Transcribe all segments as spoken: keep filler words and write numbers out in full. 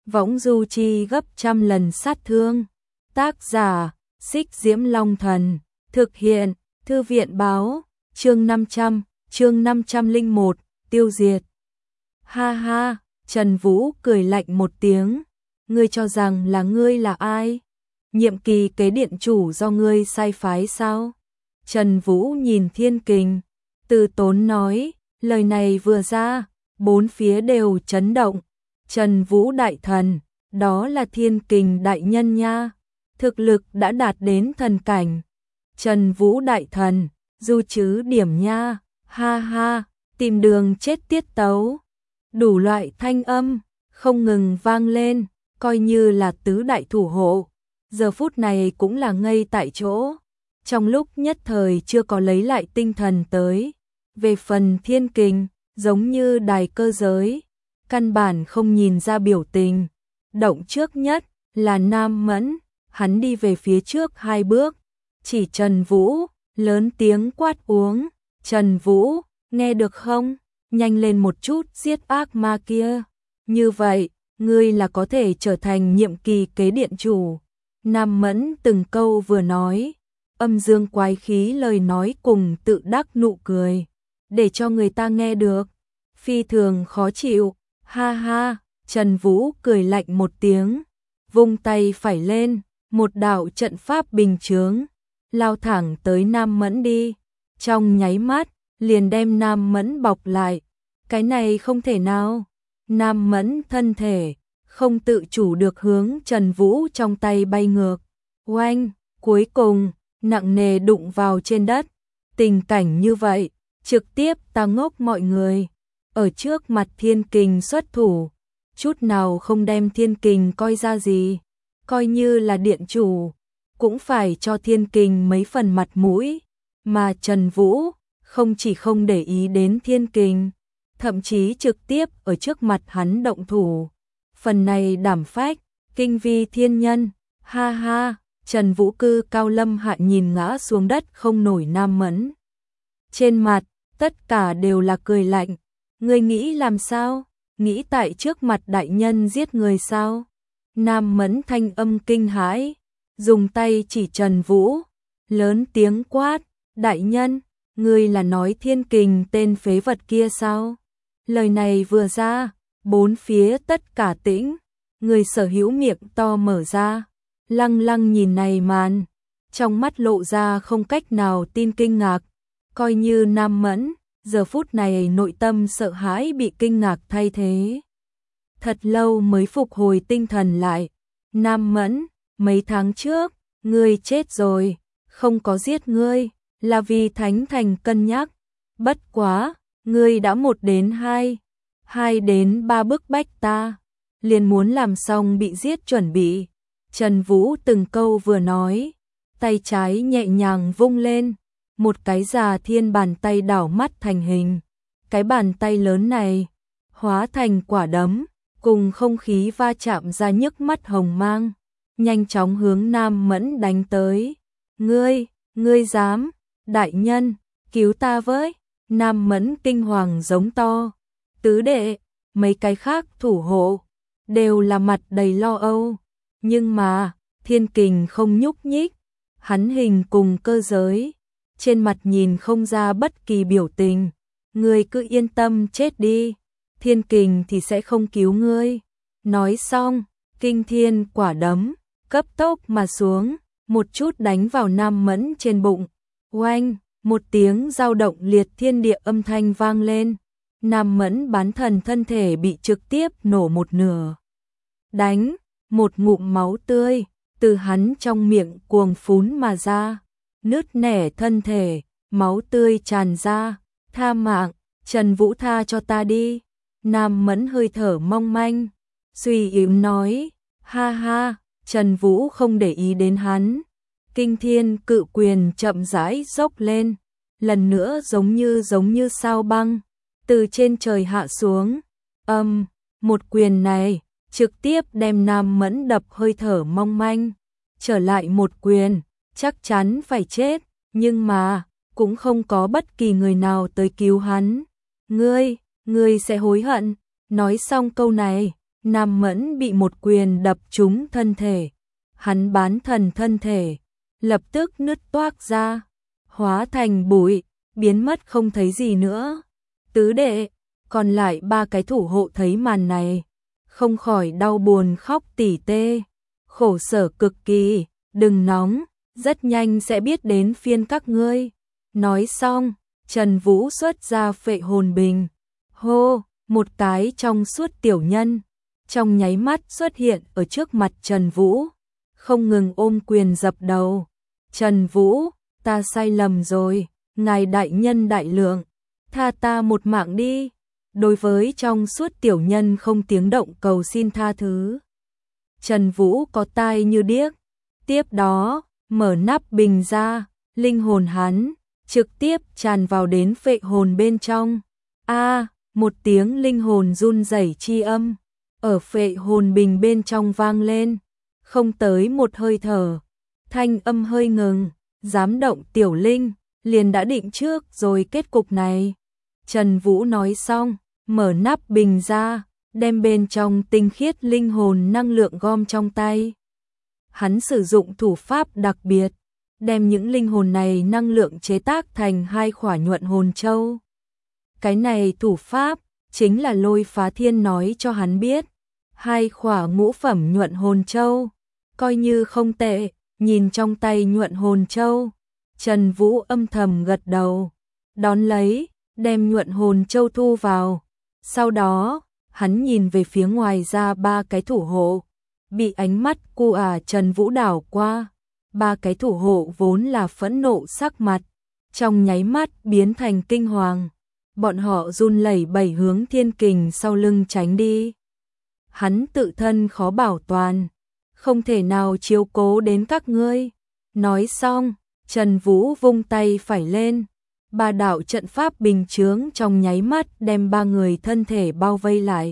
võng du chi gấp trăm lần sát thương. Tác giả, Xích Diễm Long Thần, thực hiện, Thư viện báo, chương năm trăm, chương năm trăm lẻ một, tiêu diệt. Ha ha, Trần Vũ cười lạnh một tiếng, ngươi cho rằng là ngươi là ai? Nhiệm kỳ kế điện chủ do ngươi sai phái sao? Trần Vũ nhìn Thiên Kình, từ tốn nói, lời này vừa ra, bốn phía đều chấn động. Trần Vũ đại thần, đó là Thiên Kình đại nhân nha, thực lực đã đạt đến thần cảnh. Trần Vũ đại thần, du chứ điểm nha, ha ha, tìm đường chết tiết tấu. Đủ loại thanh âm, không ngừng vang lên, coi như là tứ đại thủ hộ. Giờ phút này cũng là ngây tại chỗ, trong lúc nhất thời chưa có lấy lại tinh thần tới. Về phần Thiên Kình, giống như đài cơ giới, căn bản không nhìn ra biểu tình. Động trước nhất là Nam Mẫn, hắn đi về phía trước hai bước, chỉ Trần Vũ, lớn tiếng quát uống, Trần Vũ, nghe được không? Nhanh lên một chút giết ác ma kia. Như vậy, ngươi là có thể trở thành nhiệm kỳ kế điện chủ. Nam Mẫn từng câu vừa nói, âm dương quái khí lời nói cùng tự đắc nụ cười, để cho người ta nghe được, phi thường khó chịu. Ha ha, Trần Vũ cười lạnh một tiếng, vung tay phải lên, một đạo trận pháp bình chướng, lao thẳng tới Nam Mẫn đi. Trong nháy mắt, liền đem Nam Mẫn bọc lại. Cái này không thể nào. Nam Mẫn thân thể không tự chủ được hướng Trần Vũ trong tay bay ngược. Oanh, cuối cùng nặng nề đụng vào trên đất. Tình cảnh như vậy, trực tiếp ta ngốc mọi người. Ở trước mặt Thiên Kình xuất thủ, chút nào không đem Thiên Kình coi ra gì, coi như là điện chủ, cũng phải cho Thiên Kình mấy phần mặt mũi. Mà Trần Vũ không chỉ không để ý đến Thiên Kình, thậm chí trực tiếp ở trước mặt hắn động thủ. Phần này đảm phách, kinh vi thiên nhân. Ha ha, Trần Vũ cư cao lâm hạ nhìn ngã xuống đất không nổi Nam Mẫn. Trên mặt, tất cả đều là cười lạnh. Ngươi nghĩ làm sao? Nghĩ tại trước mặt đại nhân giết người sao? Nam Mẫn thanh âm kinh hãi, dùng tay chỉ Trần Vũ, lớn tiếng quát, đại nhân, ngươi là nói Thiên Kình tên phế vật kia sao? Lời này vừa ra, bốn phía tất cả tĩnh, người sở hữu miệng to mở ra, lăng lăng nhìn này màn, trong mắt lộ ra không cách nào tin kinh ngạc, coi như Nam Mẫn, giờ phút này nội tâm sợ hãi bị kinh ngạc thay thế. Thật lâu mới phục hồi tinh thần lại. Nam Mẫn, mấy tháng trước, ngươi chết rồi, không có giết ngươi, là vì Thánh Thành cân nhắc. Bất quá, ngươi đã một đến hai, hai đến ba bức bách ta, liền muốn làm xong bị giết chuẩn bị. Trần Vũ từng câu vừa nói, tay trái nhẹ nhàng vung lên, một cái già thiên bàn tay đảo mắt thành hình. Cái bàn tay lớn này, hóa thành quả đấm, cùng không khí va chạm ra nhức mắt hồng mang, nhanh chóng hướng Nam Mẫn đánh tới. Ngươi, ngươi dám, đại nhân, cứu ta với. Nam Mẫn kinh hoàng giống to. Tứ đệ, mấy cái khác thủ hộ, đều là mặt đầy lo âu. Nhưng mà, Thiên Kình không nhúc nhích, hắn hình cùng cơ giới, trên mặt nhìn không ra bất kỳ biểu tình. Ngươi cứ yên tâm chết đi, Thiên Kình thì sẽ không cứu ngươi. Nói xong, kinh thiên quả đấm, cấp tốc mà xuống, một chút đánh vào Nam Mẫn trên bụng. Oanh, một tiếng dao động liệt thiên địa âm thanh vang lên. Nam Mẫn bán thần thân thể bị trực tiếp nổ một nửa. Đánh, một ngụm máu tươi, từ hắn trong miệng cuồng phún mà ra. Nứt nẻ thân thể, máu tươi tràn ra. Tha mạng, Trần Vũ tha cho ta đi. Nam Mẫn hơi thở mong manh, suy yếu nói, ha ha, Trần Vũ không để ý đến hắn. Kinh thiên cự quyền chậm rãi dốc lên, lần nữa giống như giống như sao băng, từ trên trời hạ xuống. Âm, um, một quyền này, trực tiếp đem Nam Mẫn đập hơi thở mong manh. Trở lại một quyền, chắc chắn phải chết, nhưng mà, cũng không có bất kỳ người nào tới cứu hắn. Ngươi, ngươi sẽ hối hận. Nói xong câu này, Nam Mẫn bị một quyền đập trúng thân thể, hắn bán thần thân thể, lập tức nứt toác ra, hóa thành bụi, biến mất không thấy gì nữa. Tứ đệ, còn lại ba cái thủ hộ thấy màn này, không khỏi đau buồn khóc tỉ tê, khổ sở cực kỳ, đừng nóng, rất nhanh sẽ biết đến phiên các ngươi. Nói xong, Trần Vũ xuất ra phệ hồn bình, hô, một cái trong suốt tiểu nhân, trong nháy mắt xuất hiện ở trước mặt Trần Vũ, không ngừng ôm quyền dập đầu. Trần Vũ, ta sai lầm rồi, ngài đại nhân đại lượng, tha ta một mạng đi. Đối với trong suốt tiểu nhân không tiếng động cầu xin tha thứ. Trần Vũ có tai như điếc, tiếp đó, mở nắp bình ra, linh hồn hắn trực tiếp tràn vào đến phệ hồn bên trong. A, một tiếng linh hồn run rẩy chi âm ở phệ hồn bình bên trong vang lên, không tới một hơi thở, thanh âm hơi ngừng, dám động tiểu linh, liền đã định trước rồi kết cục này. Trần Vũ nói xong, mở nắp bình ra, đem bên trong tinh khiết linh hồn năng lượng gom trong tay. Hắn sử dụng thủ pháp đặc biệt, đem những linh hồn này năng lượng chế tác thành hai khỏa nhuận hồn châu. Cái này thủ pháp chính là Lôi Phá Thiên nói cho hắn biết. Hai khỏa ngũ phẩm nhuận hồn châu, coi như không tệ. Nhìn trong tay nhuận hồn châu, Trần Vũ âm thầm gật đầu, đón lấy, đem nhuận hồn châu thu vào. Sau đó, hắn nhìn về phía ngoài ra ba cái thủ hộ, bị ánh mắt cu à Trần Vũ đảo qua. Ba cái thủ hộ vốn là phẫn nộ sắc mặt, trong nháy mắt biến thành kinh hoàng. Bọn họ run lẩy bẩy hướng Thiên Kình sau lưng tránh đi. Hắn tự thân khó bảo toàn, không thể nào chiếu cố đến các ngươi. Nói xong, Trần Vũ vung tay phải lên, ba đạo trận pháp bình chướng trong nháy mắt đem ba người thân thể bao vây lại.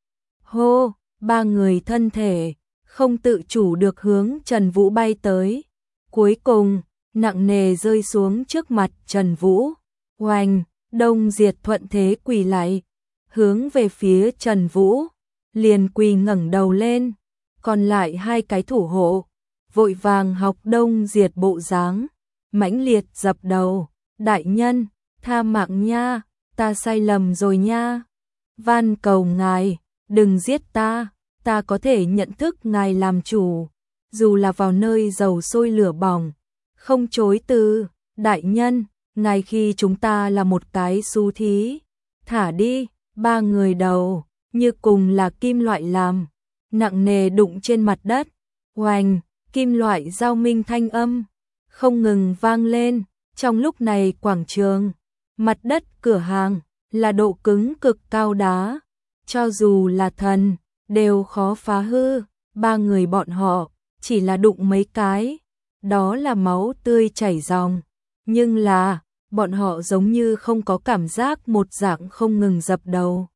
Hô, ba người thân thể không tự chủ được hướng Trần Vũ bay tới. Cuối cùng, nặng nề rơi xuống trước mặt Trần Vũ. Oanh, Đông Diệt thuận thế quỳ lại, hướng về phía Trần Vũ, liền quỳ ngẩng đầu lên. Còn lại hai cái thủ hộ, vội vàng học Đông Diệt bộ dáng, mãnh liệt dập đầu. Đại nhân, tha mạng nha, ta sai lầm rồi nha. Van cầu ngài, đừng giết ta, ta có thể nhận thức ngài làm chủ. Dù là vào nơi dầu sôi lửa bỏng, không chối từ. Đại nhân, ngài khi chúng ta là một cái xú thí, thả đi. Ba người đầu, như cùng là kim loại làm, nặng nề đụng trên mặt đất. Oanh, kim loại giao minh thanh âm không ngừng vang lên. Trong lúc này quảng trường, mặt đất cửa hàng là độ cứng cực cao đá, cho dù là thần đều khó phá hư. Ba người bọn họ chỉ là đụng mấy cái, đó là máu tươi chảy ròng, nhưng là bọn họ giống như không có cảm giác một dạng không ngừng dập đầu.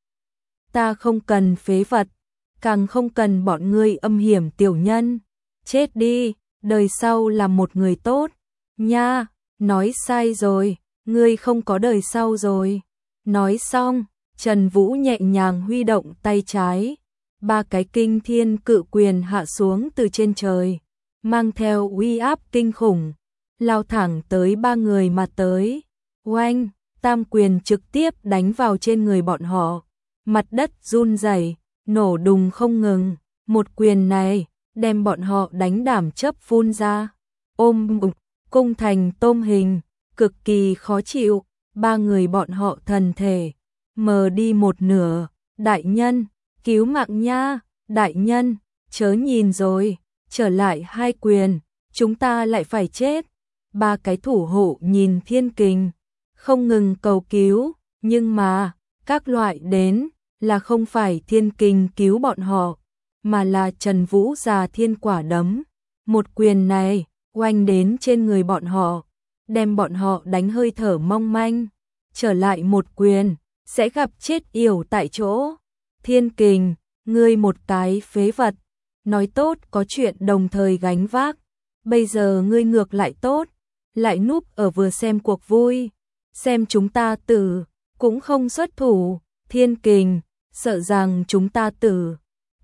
Ta không cần phế vật, càng không cần bọn ngươi âm hiểm tiểu nhân, chết đi, đời sau là một người tốt nha. Nói sai rồi, ngươi không có đời sau rồi. Nói xong, Trần Vũ nhẹ nhàng huy động tay trái, ba cái kinh thiên cự quyền hạ xuống từ trên trời, mang theo uy áp kinh khủng, lao thẳng tới ba người mà tới. Oanh, tam quyền trực tiếp đánh vào trên người bọn họ, mặt đất run rẩy, nổ đùng không ngừng. Một quyền này đem bọn họ đánh đảm chấp phun ra, ôm bụng, cung thành tôm hình, cực kỳ khó chịu. Ba người bọn họ thần thể mờ đi một nửa. Đại nhân, cứu mạng nha. Đại nhân, chớ nhìn rồi, trở lại hai quyền, chúng ta lại phải chết. Ba cái thủ hộ nhìn Thiên Kình, không ngừng cầu cứu, nhưng mà các loại đến là không phải Thiên Kình cứu bọn họ, mà là Trần Vũ già thiên quả đấm. Một quyền này oanh đến trên người bọn họ, đem bọn họ đánh hơi thở mong manh. Trở lại một quyền, sẽ gặp chết yểu tại chỗ. Thiên Kình, ngươi một cái phế vật, nói tốt có chuyện đồng thời gánh vác, bây giờ ngươi ngược lại tốt, lại núp ở vừa xem cuộc vui, xem chúng ta tử, cũng không xuất thủ. Thiên Kình, sợ rằng chúng ta tử,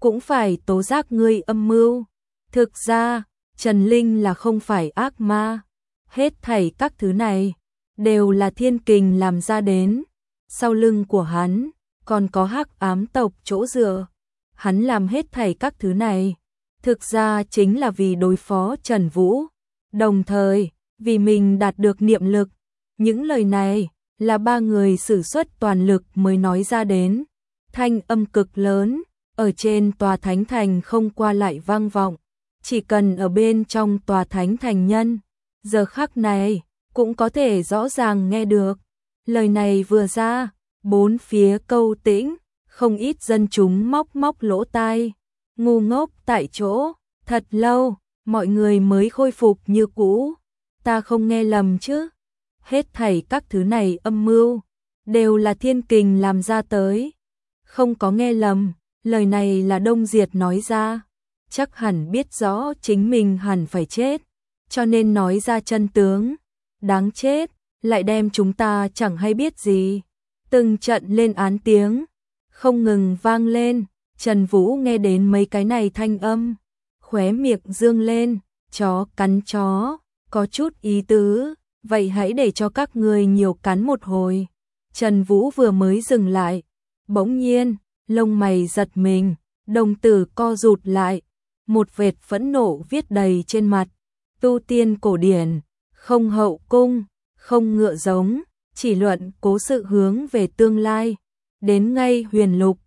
cũng phải tố giác ngươi âm mưu. Thực ra, Trần Linh là không phải ác ma. Hết thảy các thứ này đều là Thiên Kình làm ra đến. Sau lưng của hắn còn có Hắc Ám tộc chỗ dựa. Hắn làm hết thảy các thứ này thực ra chính là vì đối phó Trần Vũ, đồng thời vì mình đạt được niệm lực. Những lời này là ba người sử xuất toàn lực mới nói ra đến. Thanh âm cực lớn ở trên tòa thánh thành không qua lại vang vọng. Chỉ cần ở bên trong tòa thánh thành nhân, giờ khắc này cũng có thể rõ ràng nghe được. Lời này vừa ra, bốn phía câu tĩnh, không ít dân chúng móc móc lỗ tai, ngu ngốc tại chỗ. Thật lâu, mọi người mới khôi phục như cũ. Ta không nghe lầm chứ? Hết thảy các thứ này âm mưu đều là Thiên Kình làm ra tới. Không có nghe lầm, lời này là Đông Diệt nói ra. Chắc hẳn biết rõ chính mình hẳn phải chết, cho nên nói ra chân tướng. Đáng chết, lại đem chúng ta chẳng hay biết gì. Từng trận lên án tiếng không ngừng vang lên. Trần Vũ nghe đến mấy cái này thanh âm, khóe miệng dương lên. Chó cắn chó, có chút ý tứ, vậy hãy để cho các người nhiều cắn một hồi. Trần Vũ vừa mới dừng lại, bỗng nhiên lông mày giật mình, đồng tử co rụt lại, một vệt phẫn nộ viết đầy trên mặt. Tu tiên cổ điển, không hậu cung, không ngựa giống, chỉ luận cố sự hướng về tương lai. Đến ngay huyền lục,